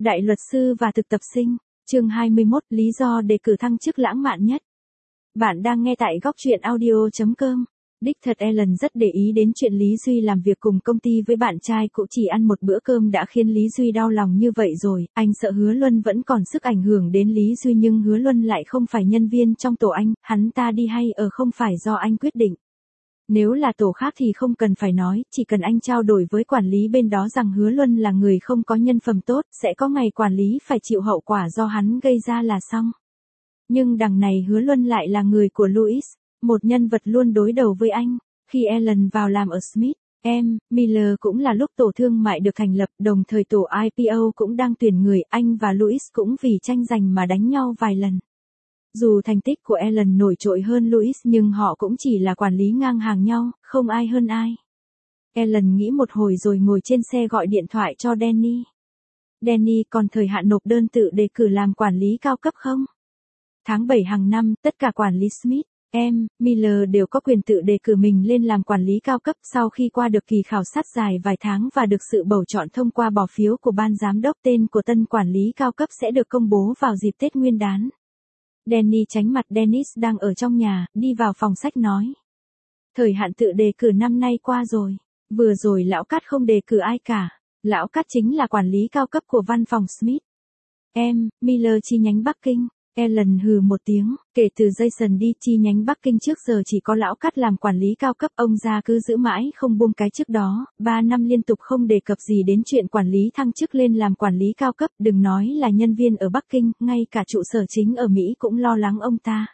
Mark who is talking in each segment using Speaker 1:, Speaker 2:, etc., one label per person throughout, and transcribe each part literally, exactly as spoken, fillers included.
Speaker 1: Đại luật sư và thực tập sinh, chương hai mươi mốt, lý do đề cử thăng chức lãng mạn nhất. Bạn đang nghe tại góc truyện audio chấm com. Đích thật Ellen rất để ý đến chuyện Lý Duy làm việc cùng công ty với bạn trai cũ, chỉ ăn một bữa cơm đã khiến Lý Duy đau lòng như vậy rồi. Anh sợ Hứa Luân vẫn còn sức ảnh hưởng đến Lý Duy, nhưng Hứa Luân lại không phải nhân viên trong tổ anh, hắn ta đi hay ở không phải do anh quyết định. Nếu là tổ khác thì không cần phải nói, chỉ cần anh trao đổi với quản lý bên đó rằng Hứa Luân là người không có nhân phẩm tốt, sẽ có ngày quản lý phải chịu hậu quả do hắn gây ra là xong. Nhưng đằng này Hứa Luân lại là người của Louis, một nhân vật luôn đối đầu với anh. Khi Ellen vào làm ở Smith and Miller cũng là lúc tổ thương mại được thành lập, đồng thời tổ i pê o cũng đang tuyển người, anh và Louis cũng vì tranh giành mà đánh nhau vài lần. Dù thành tích của Ellen nổi trội hơn Louis nhưng họ cũng chỉ là quản lý ngang hàng nhau, không ai hơn ai. Ellen nghĩ một hồi rồi ngồi trên xe gọi điện thoại cho Danny. Danny, còn thời hạn nộp đơn tự đề cử làm quản lý cao cấp không? Tháng bảy hàng năm, tất cả quản lý Smith and Miller đều có quyền tự đề cử mình lên làm quản lý cao cấp sau khi qua được kỳ khảo sát dài vài tháng và được sự bầu chọn thông qua bỏ phiếu của ban giám đốc. Tên của tân quản lý cao cấp sẽ được công bố vào dịp Tết Nguyên đán. Danny tránh mặt Dennis đang ở trong nhà, đi vào phòng sách nói. Thời hạn tự đề cử năm nay qua rồi. Vừa rồi lão Cát không đề cử ai cả. Lão Cát chính là quản lý cao cấp của văn phòng Smith and Miller chi nhánh Bắc Kinh. Ellen hừ một tiếng, kể từ Jason đi chi nhánh Bắc Kinh trước giờ chỉ có lão Cát làm quản lý cao cấp, ông già cứ giữ mãi không buông cái trước đó, ba năm liên tục không đề cập gì đến chuyện quản lý thăng chức lên làm quản lý cao cấp, đừng nói là nhân viên ở Bắc Kinh, ngay cả trụ sở chính ở Mỹ cũng lo lắng ông ta.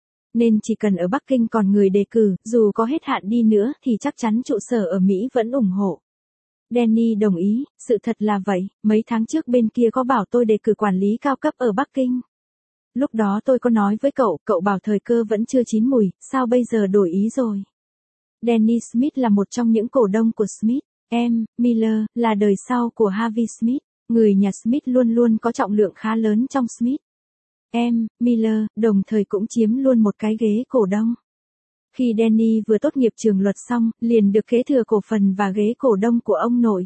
Speaker 1: Nên chỉ cần ở Bắc Kinh còn người đề cử, dù có hết hạn đi nữa thì chắc chắn trụ sở ở Mỹ vẫn ủng hộ. Danny đồng ý, sự thật là vậy, mấy tháng trước bên kia có bảo tôi đề cử quản lý cao cấp ở Bắc Kinh. Lúc đó tôi có nói với cậu, cậu bảo thời cơ vẫn chưa chín mùi, sao bây giờ đổi ý rồi? Danny Smith là một trong những cổ đông của Smith and Miller, là đời sau của Harvey Smith. Người nhà Smith luôn luôn có trọng lượng khá lớn trong Smith and Miller, đồng thời cũng chiếm luôn một cái ghế cổ đông. Khi Danny vừa tốt nghiệp trường luật xong, liền được kế thừa cổ phần và ghế cổ đông của ông nội.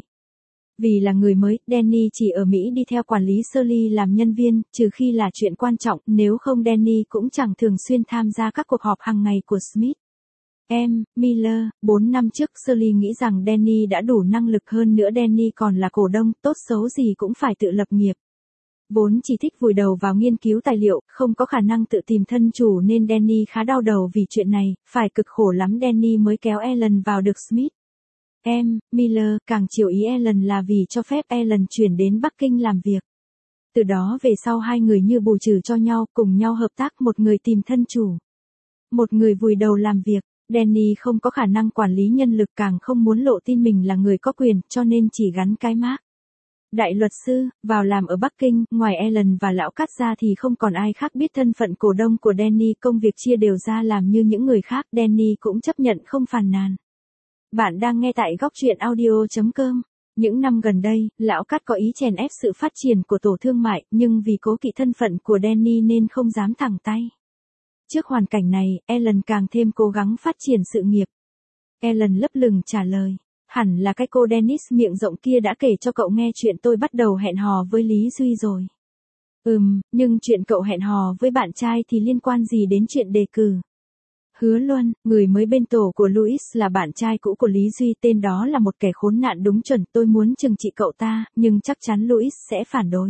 Speaker 1: Vì là người mới, Danny chỉ ở Mỹ đi theo quản lý Shirley làm nhân viên, trừ khi là chuyện quan trọng, nếu không Danny cũng chẳng thường xuyên tham gia các cuộc họp hàng ngày của Smith and Miller. Bốn năm trước Shirley nghĩ rằng Danny đã đủ năng lực, hơn nữa Danny còn là cổ đông, tốt xấu gì cũng phải tự lập nghiệp. Vốn chỉ thích vùi đầu vào nghiên cứu tài liệu, không có khả năng tự tìm thân chủ nên Danny khá đau đầu vì chuyện này, phải cực khổ lắm Danny mới kéo Ellen vào được Smith and Miller. Càng chiều ý Ellen là vì cho phép Ellen chuyển đến Bắc Kinh làm việc. Từ đó về sau hai người như bù trừ cho nhau, cùng nhau hợp tác, một người tìm thân chủ, một người vùi đầu làm việc. Danny không có khả năng quản lý nhân lực, càng không muốn lộ tin mình là người có quyền, cho nên chỉ gắn cái mác đại luật sư vào làm ở Bắc Kinh. Ngoài Ellen và lão Cát ra thì không còn ai khác biết thân phận cổ đông của Danny, công việc chia đều ra làm như những người khác, Danny cũng chấp nhận không phàn nàn. Bạn đang nghe tại góc truyện audio chấm com. Những năm gần đây, lão Cát có ý chèn ép sự phát triển của tổ thương mại, nhưng vì cố kỵ thân phận của Danny nên không dám thẳng tay. Trước hoàn cảnh này, Ellen càng thêm cố gắng phát triển sự nghiệp. Ellen lấp lửng trả lời, hẳn là cái cô Dennis miệng rộng kia đã kể cho cậu nghe chuyện tôi bắt đầu hẹn hò với Lý Duy rồi. Ừm, nhưng chuyện cậu hẹn hò với bạn trai thì liên quan gì đến chuyện đề cử? Hứa Luân, người mới bên tổ của Louis, là bạn trai cũ của Lý Duy, tên đó là một kẻ khốn nạn đúng chuẩn, tôi muốn trừng trị cậu ta, nhưng chắc chắn Louis sẽ phản đối.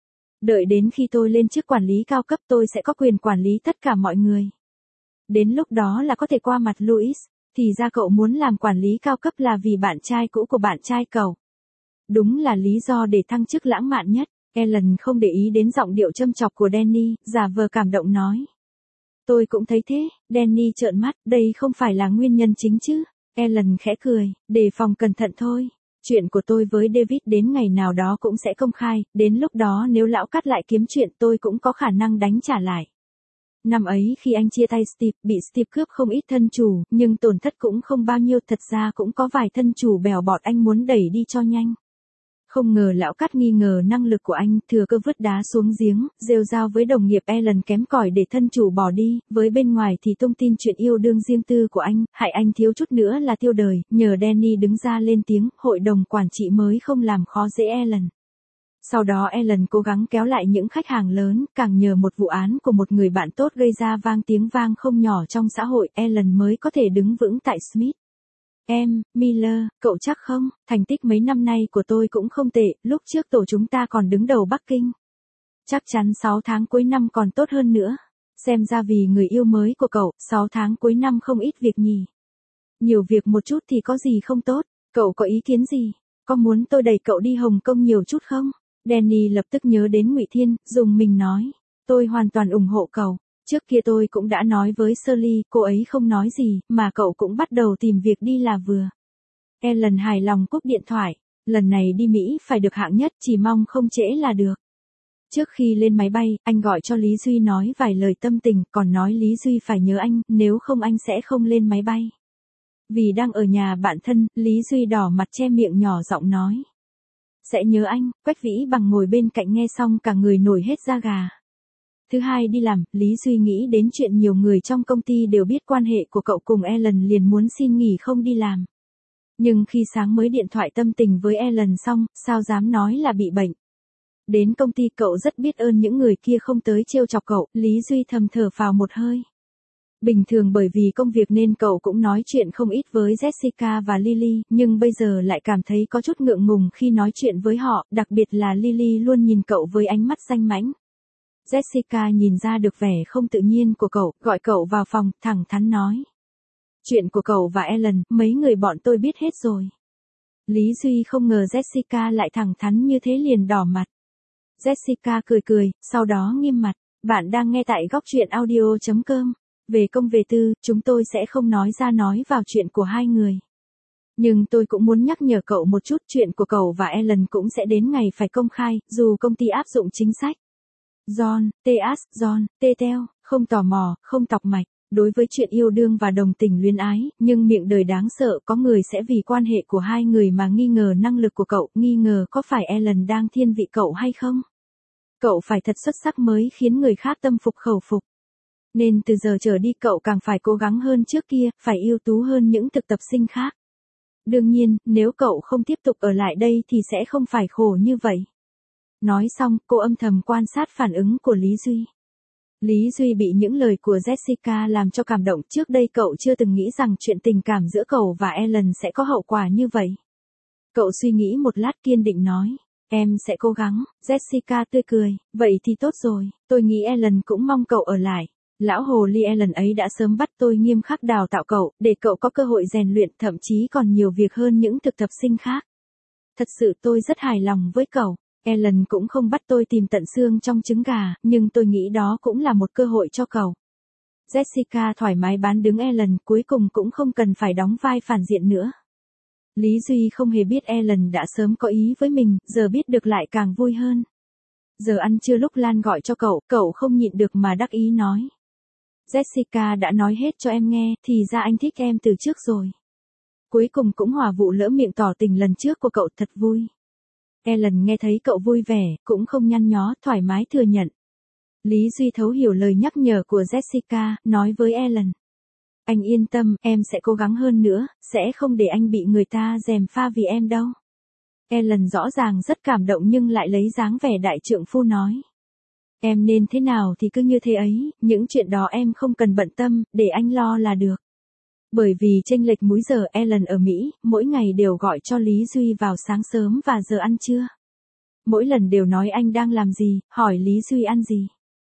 Speaker 1: Đợi đến khi tôi lên chức quản lý cao cấp tôi sẽ có quyền quản lý tất cả mọi người. Đến lúc đó là có thể qua mặt Louis, thì ra cậu muốn làm quản lý cao cấp là vì bạn trai cũ của bạn trai cậu. Đúng là lý do để thăng chức lãng mạn nhất. Ellen không để ý đến giọng điệu châm chọc của Danny, giả vờ cảm động nói. Tôi cũng thấy thế. Danny trợn mắt, đây không phải là nguyên nhân chính chứ? Ellen khẽ cười, đề phòng cẩn thận thôi. Chuyện của tôi với David đến ngày nào đó cũng sẽ công khai, đến lúc đó nếu lão Cát lại kiếm chuyện tôi cũng có khả năng đánh trả lại. Năm ấy khi anh chia tay Steve, bị Steve cướp không ít thân chủ, nhưng tổn thất cũng không bao nhiêu, thật ra cũng có vài thân chủ bèo bọt anh muốn đẩy đi cho nhanh. Không ngờ lão Cát nghi ngờ năng lực của anh, thừa cơ vứt đá xuống giếng, rêu rao với đồng nghiệp Ellen kém cỏi để thân chủ bỏ đi, với bên ngoài thì tung tin chuyện yêu đương riêng tư của anh, hại anh thiếu chút nữa là tiêu đời, nhờ Danny đứng ra lên tiếng, hội đồng quản trị mới không làm khó dễ Ellen. Sau đó Ellen cố gắng kéo lại những khách hàng lớn, càng nhờ một vụ án của một người bạn tốt gây ra vang tiếng vang không nhỏ trong xã hội, Ellen mới có thể đứng vững tại Smith. Em, Miller, cậu chắc không, thành tích mấy năm nay của tôi cũng không tệ, lúc trước tổ chúng ta còn đứng đầu Bắc Kinh. Chắc chắn sáu tháng cuối năm còn tốt hơn nữa. Xem ra vì người yêu mới của cậu, sáu tháng cuối năm không ít việc nhỉ. Nhiều việc một chút thì có gì không tốt, cậu có ý kiến gì? Có muốn tôi đẩy cậu đi Hồng Kông nhiều chút không? Danny lập tức nhớ đến Ngụy Thiên, dùng mình nói. Tôi hoàn toàn ủng hộ cậu. Trước kia tôi cũng đã nói với Shirley, cô ấy không nói gì, mà cậu cũng bắt đầu tìm việc đi là vừa. Ellen hài lòng cúp điện thoại. Lần này đi Mỹ phải được hạng nhất, chỉ mong không trễ là được. Trước khi lên máy bay, anh gọi cho Lý Duy nói vài lời tâm tình, còn nói Lý Duy phải nhớ anh, nếu không anh sẽ không lên máy bay. Vì đang ở nhà bạn thân, Lý Duy đỏ mặt che miệng nhỏ giọng nói. Sẽ nhớ anh, Quách Vĩ Bằng ngồi bên cạnh nghe xong cả người nổi hết da gà. Thứ hai đi làm, Lý Duy nghĩ đến chuyện nhiều người trong công ty đều biết quan hệ của cậu cùng Ellen liền muốn xin nghỉ không đi làm. Nhưng khi sáng mới điện thoại tâm tình với Ellen xong, sao dám nói là bị bệnh. Đến công ty cậu rất biết ơn những người kia không tới trêu chọc cậu, Lý Duy thầm thở phào một hơi. Bình thường bởi vì công việc nên cậu cũng nói chuyện không ít với Jessica và Lily, nhưng bây giờ lại cảm thấy có chút ngượng ngùng khi nói chuyện với họ, đặc biệt là Lily luôn nhìn cậu với ánh mắt danh mãnh. Jessica nhìn ra được vẻ không tự nhiên của cậu, gọi cậu vào phòng, thẳng thắn nói. Chuyện của cậu và Ellen, mấy người bọn tôi biết hết rồi. Lý Duy không ngờ Jessica lại thẳng thắn như thế liền đỏ mặt. Jessica cười cười, sau đó nghiêm mặt. Bạn đang nghe tại góc truyện audio chấm com. Về công về tư, chúng tôi sẽ không nói ra nói vào chuyện của hai người. Nhưng tôi cũng muốn nhắc nhở cậu một chút, chuyện của cậu và Ellen cũng sẽ đến ngày phải công khai, dù công ty áp dụng chính sách. John, T.as, John, T.teo, không tò mò, không tọc mạch, đối với chuyện yêu đương và đồng tình luyến ái, nhưng miệng đời đáng sợ có người sẽ vì quan hệ của hai người mà nghi ngờ năng lực của cậu, nghi ngờ có phải Ellen đang thiên vị cậu hay không. Cậu phải thật xuất sắc mới khiến người khác tâm phục khẩu phục. Nên từ giờ trở đi cậu càng phải cố gắng hơn trước kia, phải ưu tú hơn những thực tập sinh khác. Đương nhiên, nếu cậu không tiếp tục ở lại đây thì sẽ không phải khổ như vậy. Nói xong, cô âm thầm quan sát phản ứng của Lý Duy. Lý Duy bị những lời của Jessica làm cho cảm động, trước đây cậu chưa từng nghĩ rằng chuyện tình cảm giữa cậu và Ellen sẽ có hậu quả như vậy. Cậu suy nghĩ một lát kiên định nói. Em sẽ cố gắng, Jessica tươi cười, vậy thì tốt rồi, tôi nghĩ Ellen cũng mong cậu ở lại. Lão hồ ly Ellen ấy đã sớm bắt tôi nghiêm khắc đào tạo cậu, để cậu có cơ hội rèn luyện, thậm chí còn nhiều việc hơn những thực tập sinh khác. Thật sự tôi rất hài lòng với cậu. Ellen cũng không bắt tôi tìm tận xương trong trứng gà, nhưng tôi nghĩ đó cũng là một cơ hội cho cậu. Jessica thoải mái bán đứng Ellen, cuối cùng cũng không cần phải đóng vai phản diện nữa. Lý Duy không hề biết Ellen đã sớm có ý với mình, giờ biết được lại càng vui hơn. Giờ ăn trưa lúc Lan gọi cho cậu, cậu không nhịn được mà đắc ý nói. Jessica đã nói hết cho em nghe, thì ra anh thích em từ trước rồi. Cuối cùng cũng hòa vụ lỡ miệng tỏ tình lần trước của cậu, thật vui. Ellen nghe thấy cậu vui vẻ, cũng không nhăn nhó, thoải mái thừa nhận. Lý Duy thấu hiểu lời nhắc nhở của Jessica, nói với Ellen. Anh yên tâm, em sẽ cố gắng hơn nữa, sẽ không để anh bị người ta gièm pha vì em đâu. Ellen rõ ràng rất cảm động nhưng lại lấy dáng vẻ đại trượng phu nói. Em nên thế nào thì cứ như thế ấy, những chuyện đó em không cần bận tâm, để anh lo là được. Bởi vì chênh lệch múi giờ, Ellen ở Mỹ, mỗi ngày đều gọi cho Lý Duy vào sáng sớm và giờ ăn trưa. Mỗi lần đều nói anh đang làm gì, hỏi Lý Duy ăn gì.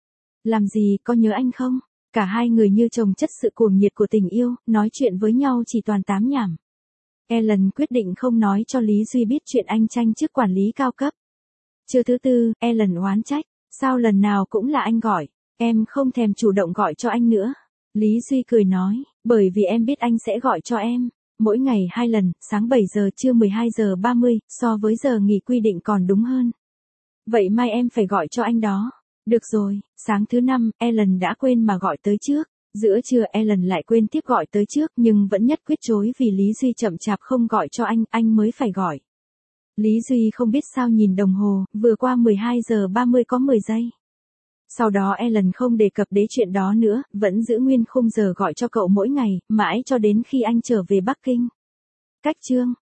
Speaker 1: Làm gì, có nhớ anh không? Cả hai người như chồng chất sự cuồng nhiệt của tình yêu, nói chuyện với nhau chỉ toàn tám nhảm. Ellen quyết định không nói cho Lý Duy biết chuyện anh tranh chức quản lý cao cấp. Trưa thứ tư, Ellen oán trách. Sao lần nào cũng là anh gọi, em không thèm chủ động gọi cho anh nữa. Lý Duy cười nói, bởi vì em biết anh sẽ gọi cho em. Mỗi ngày hai lần, sáng bảy giờ trưa mười hai giờ ba mươi, so với giờ nghỉ quy định còn đúng hơn. Vậy mai em phải gọi cho anh đó. Được rồi, sáng thứ năm, Ellen đã quên mà gọi tới trước. Giữa trưa Ellen lại quên tiếp gọi tới trước nhưng vẫn nhất quyết chối vì Lý Duy chậm chạp không gọi cho anh, anh mới phải gọi. Lý Duy không biết sao nhìn đồng hồ, vừa qua mười hai giờ ba mươi có mười giây. Sau đó Ellen không đề cập đến chuyện đó nữa, vẫn giữ nguyên khung giờ gọi cho cậu mỗi ngày, mãi cho đến khi anh trở về Bắc Kinh. Cách chương